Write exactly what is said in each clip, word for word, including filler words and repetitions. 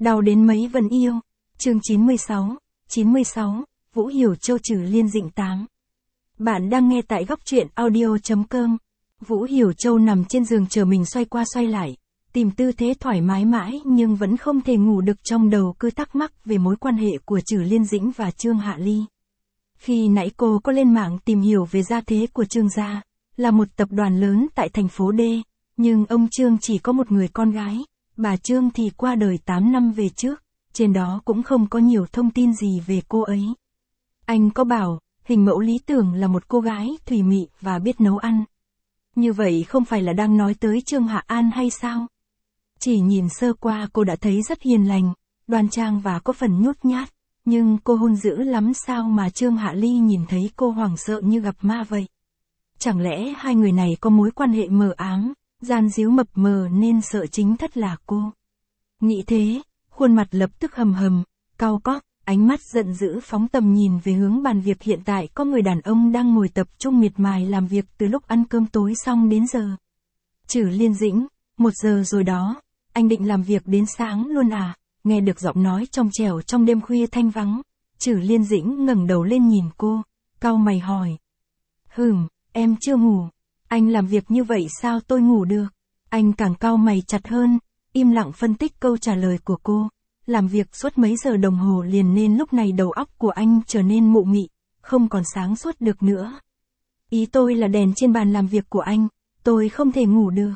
Đau đến mấy vẫn yêu. Chương chín mươi sáu, chín mươi sáu, Vũ Hiểu Châu trừ liên dịnh tám. Bạn đang nghe tại góc truyện audio chấm com. Vũ Hiểu Châu nằm trên giường chờ mình xoay qua xoay lại, tìm tư thế thoải mái mãi nhưng vẫn không thể ngủ được, trong đầu cứ thắc mắc về mối quan hệ của Trừ Liên Dĩnh và Trương Hạ Ly. Khi nãy cô có lên mạng tìm hiểu về gia thế của Trương gia, là một tập đoàn lớn tại thành phố D, nhưng ông Trương chỉ có một người con gái, bà Trương thì qua đời tám năm về trước, trên đó cũng không có nhiều thông tin gì về cô ấy. Anh có bảo, hình mẫu lý tưởng là một cô gái thùy mị và biết nấu ăn. Như vậy không phải là đang nói tới Trương Hạ An hay sao? Chỉ nhìn sơ qua cô đã thấy rất hiền lành, đoan trang và có phần nhút nhát, nhưng cô hung dữ lắm sao mà Trương Hạ Ly nhìn thấy cô hoảng sợ như gặp ma vậy? Chẳng lẽ hai người này có mối quan hệ mờ ám, gian díu mập mờ nên sợ chính thất là cô? Nghĩ thế, khuôn mặt lập tức hầm hầm, cau cóc, ánh mắt giận dữ phóng tầm nhìn về hướng bàn việc. Hiện tại có người đàn ông đang ngồi tập trung miệt mài làm việc từ lúc ăn cơm tối xong đến giờ. Trừ Liên Dĩnh, một giờ rồi đó, anh định làm việc đến sáng luôn à? Nghe được giọng nói trong trẻo trong đêm khuya thanh vắng, Trừ Liên Dĩnh ngẩng đầu lên nhìn cô, cau mày hỏi. Hừm, em chưa ngủ. Anh làm việc như vậy sao tôi ngủ được? Anh càng cau mày chặt hơn, im lặng phân tích câu trả lời của cô. Làm việc suốt mấy giờ đồng hồ liền nên lúc này đầu óc của anh trở nên mụ mị, không còn sáng suốt được nữa. Ý tôi là đèn trên bàn làm việc của anh, tôi không thể ngủ được.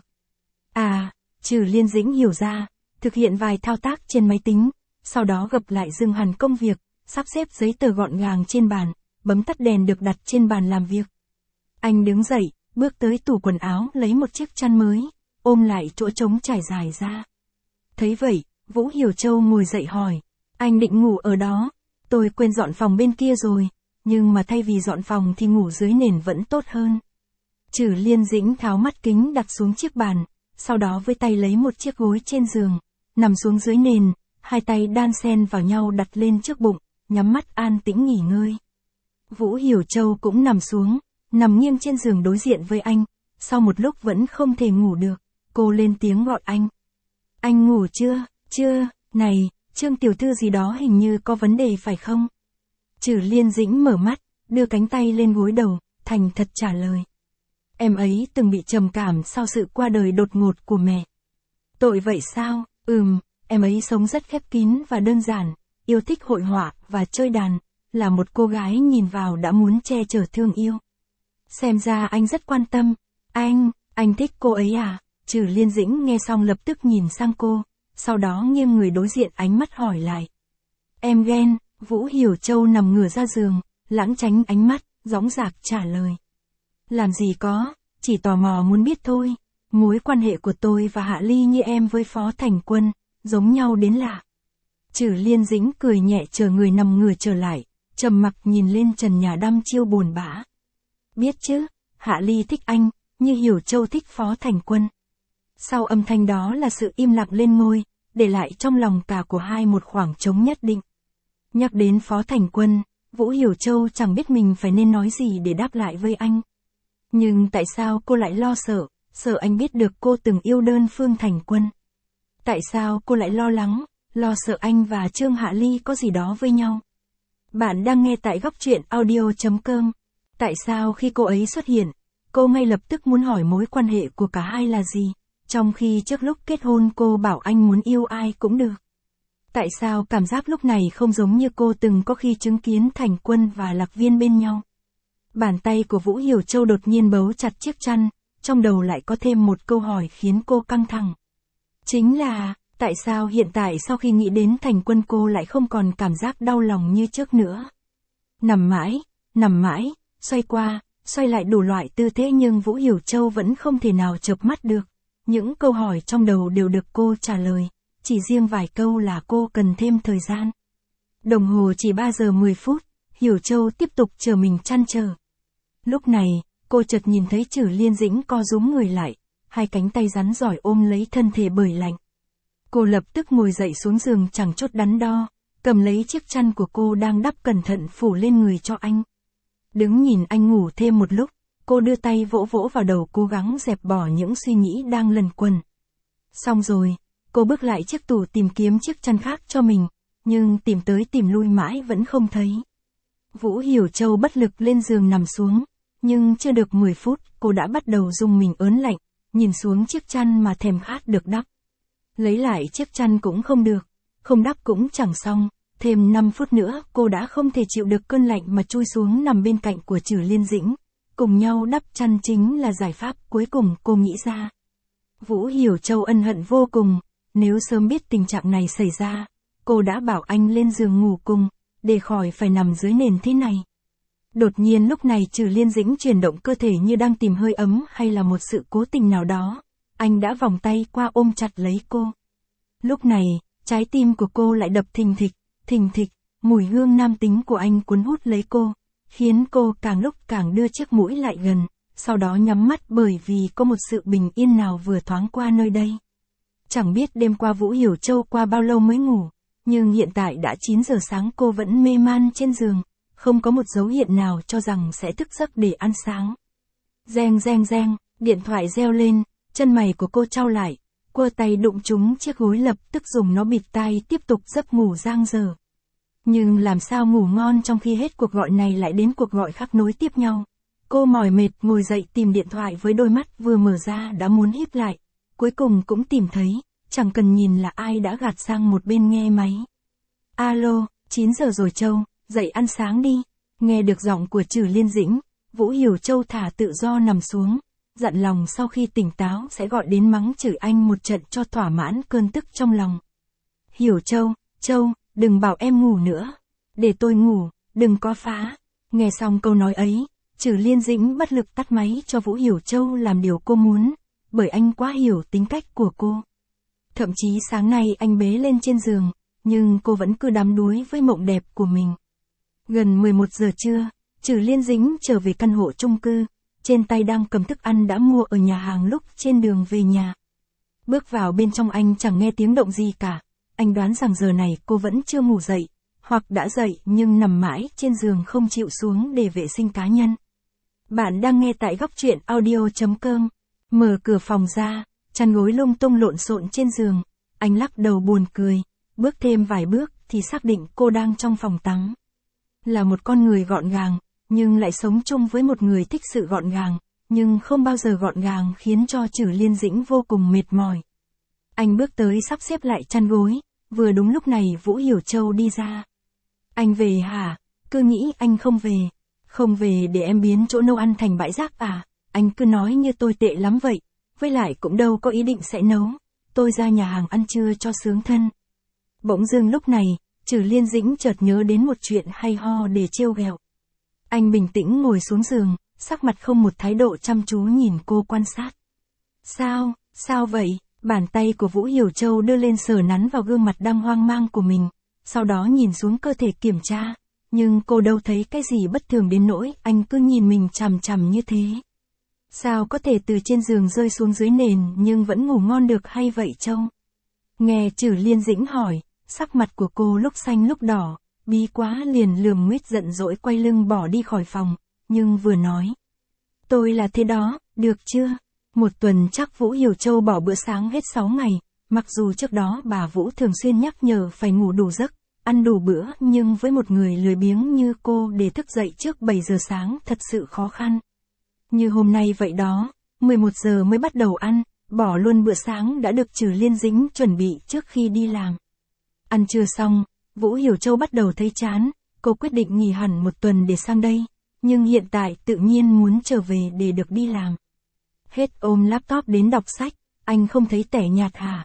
À, Trừ Liên Dĩnh hiểu ra, thực hiện vài thao tác trên máy tính, sau đó gập lại dừng hẳn công việc, sắp xếp giấy tờ gọn gàng trên bàn, bấm tắt đèn được đặt trên bàn làm việc. Anh đứng dậy, bước tới tủ quần áo lấy một chiếc chăn mới, ôm lại chỗ trống trải dài ra. Thấy vậy, Vũ Hiểu Châu ngồi dậy hỏi, anh định ngủ ở đó? Tôi quên dọn phòng bên kia rồi, nhưng mà thay vì dọn phòng thì ngủ dưới nền vẫn tốt hơn. Trừ Liên Dĩnh tháo mắt kính đặt xuống chiếc bàn, sau đó với tay lấy một chiếc gối trên giường, nằm xuống dưới nền, hai tay đan xen vào nhau đặt lên trước bụng, nhắm mắt an tĩnh nghỉ ngơi. Vũ Hiểu Châu cũng nằm xuống, nằm nghiêng trên giường đối diện với anh, sau một lúc vẫn không thể ngủ được, cô lên tiếng gọi anh. Anh ngủ chưa? Chưa, này, Trương tiểu thư gì đó hình như có vấn đề phải không? Trừ Liên Dĩnh mở mắt, đưa cánh tay lên gối đầu, thành thật trả lời. Em ấy từng bị trầm cảm sau sự qua đời đột ngột của mẹ. Tội vậy sao? Ừm, em ấy sống rất khép kín và đơn giản, yêu thích hội họa và chơi đàn, là một cô gái nhìn vào đã muốn che chở thương yêu. Xem ra anh rất quan tâm. Anh, anh thích cô ấy à? Trừ Liên Dĩnh nghe xong lập tức nhìn sang cô, sau đó nghiêng người đối diện ánh mắt hỏi lại. Em ghen? Vũ Hiểu Châu nằm ngửa ra giường, lãng tránh ánh mắt, dõng dạc trả lời. Làm gì có, chỉ tò mò muốn biết thôi. Mối quan hệ của tôi và Hạ Ly như em với Phó Thành Quân, giống nhau đến lạ. Trừ Liên Dĩnh cười nhẹ chờ người nằm ngửa trở lại, trầm mặc nhìn lên trần nhà đăm chiêu buồn bã. Biết chứ, Hạ Ly thích anh, như Hiểu Châu thích Phó Thành Quân. Sau âm thanh đó là sự im lặng lên ngôi, để lại trong lòng cả của hai một khoảng trống nhất định. Nhắc đến Phó Thành Quân, Vũ Hiểu Châu chẳng biết mình phải nên nói gì để đáp lại với anh. Nhưng tại sao cô lại lo sợ, sợ anh biết được cô từng yêu đơn phương Thành Quân? Tại sao cô lại lo lắng, lo sợ anh và Trương Hạ Ly có gì đó với nhau? Bạn đang nghe tại góc truyện audio chấm com. Tại sao khi cô ấy xuất hiện, cô ngay lập tức muốn hỏi mối quan hệ của cả hai là gì? Trong khi trước lúc kết hôn cô bảo anh muốn yêu ai cũng được. Tại sao cảm giác lúc này không giống như cô từng có khi chứng kiến Thành Quân và Lạc Viên bên nhau? Bàn tay của Vũ Hiểu Châu đột nhiên bấu chặt chiếc chăn, trong đầu lại có thêm một câu hỏi khiến cô căng thẳng. Chính là, tại sao hiện tại sau khi nghĩ đến Thành Quân cô lại không còn cảm giác đau lòng như trước nữa? Nằm mãi, nằm mãi, xoay qua, xoay lại đủ loại tư thế nhưng Vũ Hiểu Châu vẫn không thể nào chợp mắt được. Những câu hỏi trong đầu đều được cô trả lời, chỉ riêng vài câu là cô cần thêm thời gian. Đồng hồ chỉ ba giờ mười phút, Hiểu Châu tiếp tục chờ mình trăn trở. Lúc này, cô chợt nhìn thấy Trừ Liên Dĩnh co rúm người lại, hai cánh tay rắn giỏi ôm lấy thân thể bởi lạnh. Cô lập tức ngồi dậy xuống giường chẳng chút đắn đo, cầm lấy chiếc chăn của cô đang đắp cẩn thận phủ lên người cho anh. Đứng nhìn anh ngủ thêm một lúc, cô đưa tay vỗ vỗ vào đầu cố gắng dẹp bỏ những suy nghĩ đang lẩn quẩn. Xong rồi, Cô bước lại chiếc tủ tìm kiếm chiếc chăn khác cho mình, nhưng tìm tới tìm lui mãi vẫn không thấy. Vũ Hiểu Châu bất lực lên giường nằm xuống, nhưng chưa được mười phút, cô đã bắt đầu rung mình ớn lạnh, nhìn xuống chiếc chăn mà thèm khát được đắp. Lấy lại chiếc chăn cũng không được, không đắp cũng chẳng xong, thêm năm phút nữa cô đã không thể chịu được cơn lạnh mà chui xuống nằm bên cạnh của Trử Liên Dĩnh. Cùng nhau đắp chăn chính là giải pháp cuối cùng cô nghĩ ra. Vũ Hiểu Châu ân hận vô cùng, nếu sớm biết tình trạng này xảy ra, cô đã bảo anh lên giường ngủ cùng, để khỏi phải nằm dưới nền thế này. Đột nhiên lúc này Trử Liên Dĩnh chuyển động cơ thể như đang tìm hơi ấm hay là một sự cố tình nào đó, anh đã vòng tay qua ôm chặt lấy cô. Lúc này, trái tim của cô lại đập thình thịch, thình thịch, mùi hương nam tính của anh cuốn hút lấy cô, khiến cô càng lúc càng đưa chiếc mũi lại gần, sau đó nhắm mắt bởi vì có một sự bình yên nào vừa thoáng qua nơi đây. Chẳng biết đêm qua Vũ Hiểu Châu qua bao lâu mới ngủ, nhưng hiện tại đã chín giờ sáng cô vẫn mê man trên giường, không có một dấu hiệu nào cho rằng sẽ thức giấc để ăn sáng. Reng reng reng, điện thoại reo lên, chân mày của cô chau lại, quơ tay đụng trúng chiếc gối lập tức dùng nó bịt tai tiếp tục giấc ngủ giang dở. Nhưng làm sao ngủ ngon trong khi hết cuộc gọi này lại đến cuộc gọi khác nối tiếp nhau. Cô mỏi mệt ngồi dậy tìm điện thoại với đôi mắt vừa mở ra đã muốn híp lại, cuối cùng cũng tìm thấy, chẳng cần nhìn là ai đã gạt sang một bên nghe máy. Alo, chín giờ rồi Châu, dậy ăn sáng đi. Nghe được giọng của Trử Liên Dĩnh, Vũ Hiểu Châu thả tự do nằm xuống, dặn lòng sau khi tỉnh táo sẽ gọi đến mắng chửi anh một trận cho thỏa mãn cơn tức trong lòng. Hiểu Châu, Châu, đừng bảo em ngủ nữa. Để tôi ngủ, đừng có phá. Nghe xong câu nói ấy, Trử Liên Dĩnh bất lực tắt máy cho Vũ Hiểu Châu làm điều cô muốn, bởi anh quá hiểu tính cách của cô. Thậm chí sáng nay anh bế lên trên giường, nhưng cô vẫn cứ đắm đuối với mộng đẹp của mình. Gần mười một giờ trưa, Trử Liên Dĩnh trở về căn hộ chung cư, trên tay đang cầm thức ăn đã mua ở nhà hàng lúc trên đường về nhà. Bước vào bên trong anh chẳng nghe tiếng động gì cả, anh đoán rằng giờ này cô vẫn chưa ngủ dậy, hoặc đã dậy nhưng nằm mãi trên giường không chịu xuống để vệ sinh cá nhân. Bạn đang nghe tại góc truyện audio chấm com. Mở cửa phòng ra, chăn gối lung tung lộn xộn trên giường, anh lắc đầu buồn cười, bước thêm vài bước thì xác định cô đang trong phòng tắm. Là một con người gọn gàng, nhưng lại sống chung với một người thích sự gọn gàng, nhưng không bao giờ gọn gàng khiến cho Trử Liên Dĩnh vô cùng mệt mỏi. Anh bước tới sắp xếp lại chăn gối, vừa đúng lúc này Vũ Hiểu Châu đi ra. Anh về hả? Cứ nghĩ anh không về. Không về để em biến chỗ nấu ăn thành bãi rác à? Anh cứ nói như tôi tệ lắm vậy, với lại cũng đâu có ý định sẽ nấu. Tôi ra nhà hàng ăn trưa cho sướng thân. Bỗng dưng lúc này, Trử Liên Dĩnh chợt nhớ đến một chuyện hay ho để trêu ghẹo. Anh bình tĩnh ngồi xuống giường, sắc mặt không một thái độ chăm chú nhìn cô quan sát. Sao, sao vậy? Bàn tay của Vũ Hiểu Châu đưa lên sờ nắn vào gương mặt đang hoang mang của mình, sau đó nhìn xuống cơ thể kiểm tra, nhưng cô đâu thấy cái gì bất thường đến nỗi anh cứ nhìn mình chằm chằm như thế. Sao có thể từ trên giường rơi xuống dưới nền nhưng vẫn ngủ ngon được hay vậy Châu? Nghe Trử Liên Dĩnh hỏi, sắc mặt của cô lúc xanh lúc đỏ, bí quá liền lườm nguýt giận dỗi quay lưng bỏ đi khỏi phòng, nhưng vừa nói. Tôi là thế đó, được chưa? Một tuần chắc Vũ Hiểu Châu bỏ bữa sáng hết sáu ngày, mặc dù trước đó bà Vũ thường xuyên nhắc nhở phải ngủ đủ giấc, ăn đủ bữa, nhưng với một người lười biếng như cô để thức dậy trước bảy giờ sáng thật sự khó khăn. Như hôm nay vậy đó, mười một giờ mới bắt đầu ăn, bỏ luôn bữa sáng đã được Trử Liên Dĩnh chuẩn bị trước khi đi làm. Ăn trưa xong, Vũ Hiểu Châu bắt đầu thấy chán, cô quyết định nghỉ hẳn một tuần để sang đây, nhưng hiện tại tự nhiên muốn trở về để được đi làm. Hết ôm laptop đến đọc sách, anh không thấy tẻ nhạt hả?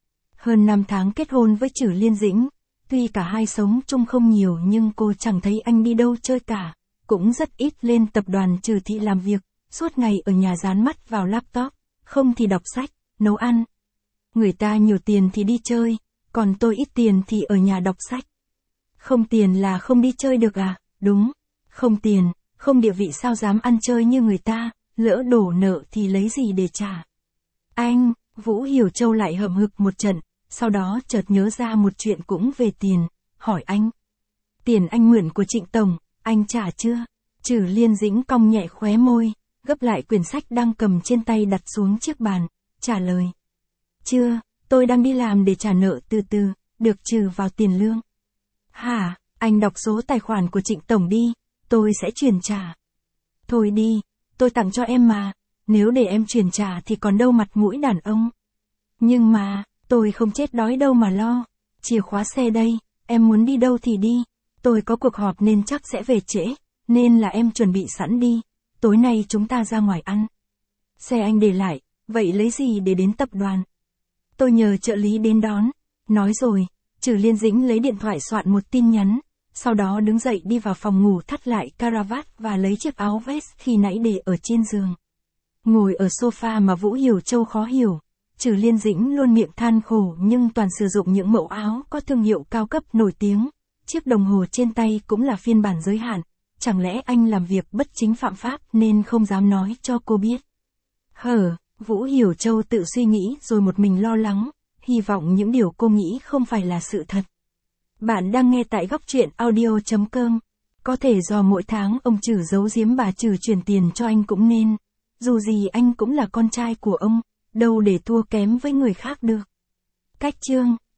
Hơn năm tháng kết hôn với Trử Liên Dĩnh, tuy cả hai sống chung không nhiều nhưng cô chẳng thấy anh đi đâu chơi cả, cũng rất ít lên tập đoàn Trử Thị làm việc, suốt ngày ở nhà dán mắt vào laptop, không thì đọc sách, nấu ăn. Người ta nhiều tiền thì đi chơi, còn tôi ít tiền thì ở nhà đọc sách. Không tiền là không đi chơi được à? Đúng, không tiền, không địa vị sao dám ăn chơi như người ta, lỡ đổ nợ thì lấy gì để trả. Anh, Vũ Hiểu Châu lại hậm hực một trận, sau đó chợt nhớ ra một chuyện cũng về tiền, hỏi anh. Tiền anh mượn của Trịnh Tổng, anh trả chưa? Trử Liên Dĩnh cong nhẹ khóe môi, gấp lại quyển sách đang cầm trên tay đặt xuống chiếc bàn, trả lời. Chưa, tôi đang đi làm để trả nợ từ từ, được trừ vào tiền lương. Hả, anh đọc số tài khoản của Trịnh Tổng đi, tôi sẽ chuyển trả. Thôi đi, tôi tặng cho em mà, nếu để em chuyển trả thì còn đâu mặt mũi đàn ông. Nhưng mà, tôi không chết đói đâu mà lo. Chìa khóa xe đây, em muốn đi đâu thì đi. Tôi có cuộc họp nên chắc sẽ về trễ, nên là em chuẩn bị sẵn đi. Tối nay chúng ta ra ngoài ăn. Xe anh để lại, vậy lấy gì để đến tập đoàn? Tôi nhờ trợ lý đến đón. Nói rồi, Trử Liên Dĩnh lấy điện thoại soạn một tin nhắn, sau đó đứng dậy đi vào phòng ngủ thắt lại caravat và lấy chiếc áo vest khi nãy để ở trên giường. Ngồi ở sofa mà Vũ Hiểu Châu khó hiểu. Trử Liên Dĩnh luôn miệng than khổ nhưng toàn sử dụng những mẫu áo có thương hiệu cao cấp nổi tiếng. Chiếc đồng hồ trên tay cũng là phiên bản giới hạn. Chẳng lẽ anh làm việc bất chính phạm pháp nên không dám nói cho cô biết? Hở, Vũ Hiểu Châu tự suy nghĩ rồi một mình lo lắng, hy vọng những điều cô nghĩ không phải là sự thật. Bạn đang nghe tại góc truyện audio chấm com. Có thể do mỗi tháng ông Trử giấu giếm bà Trử chuyển tiền cho anh cũng nên. Dù gì anh cũng là con trai của ông, đâu để thua kém với người khác được. Cách chương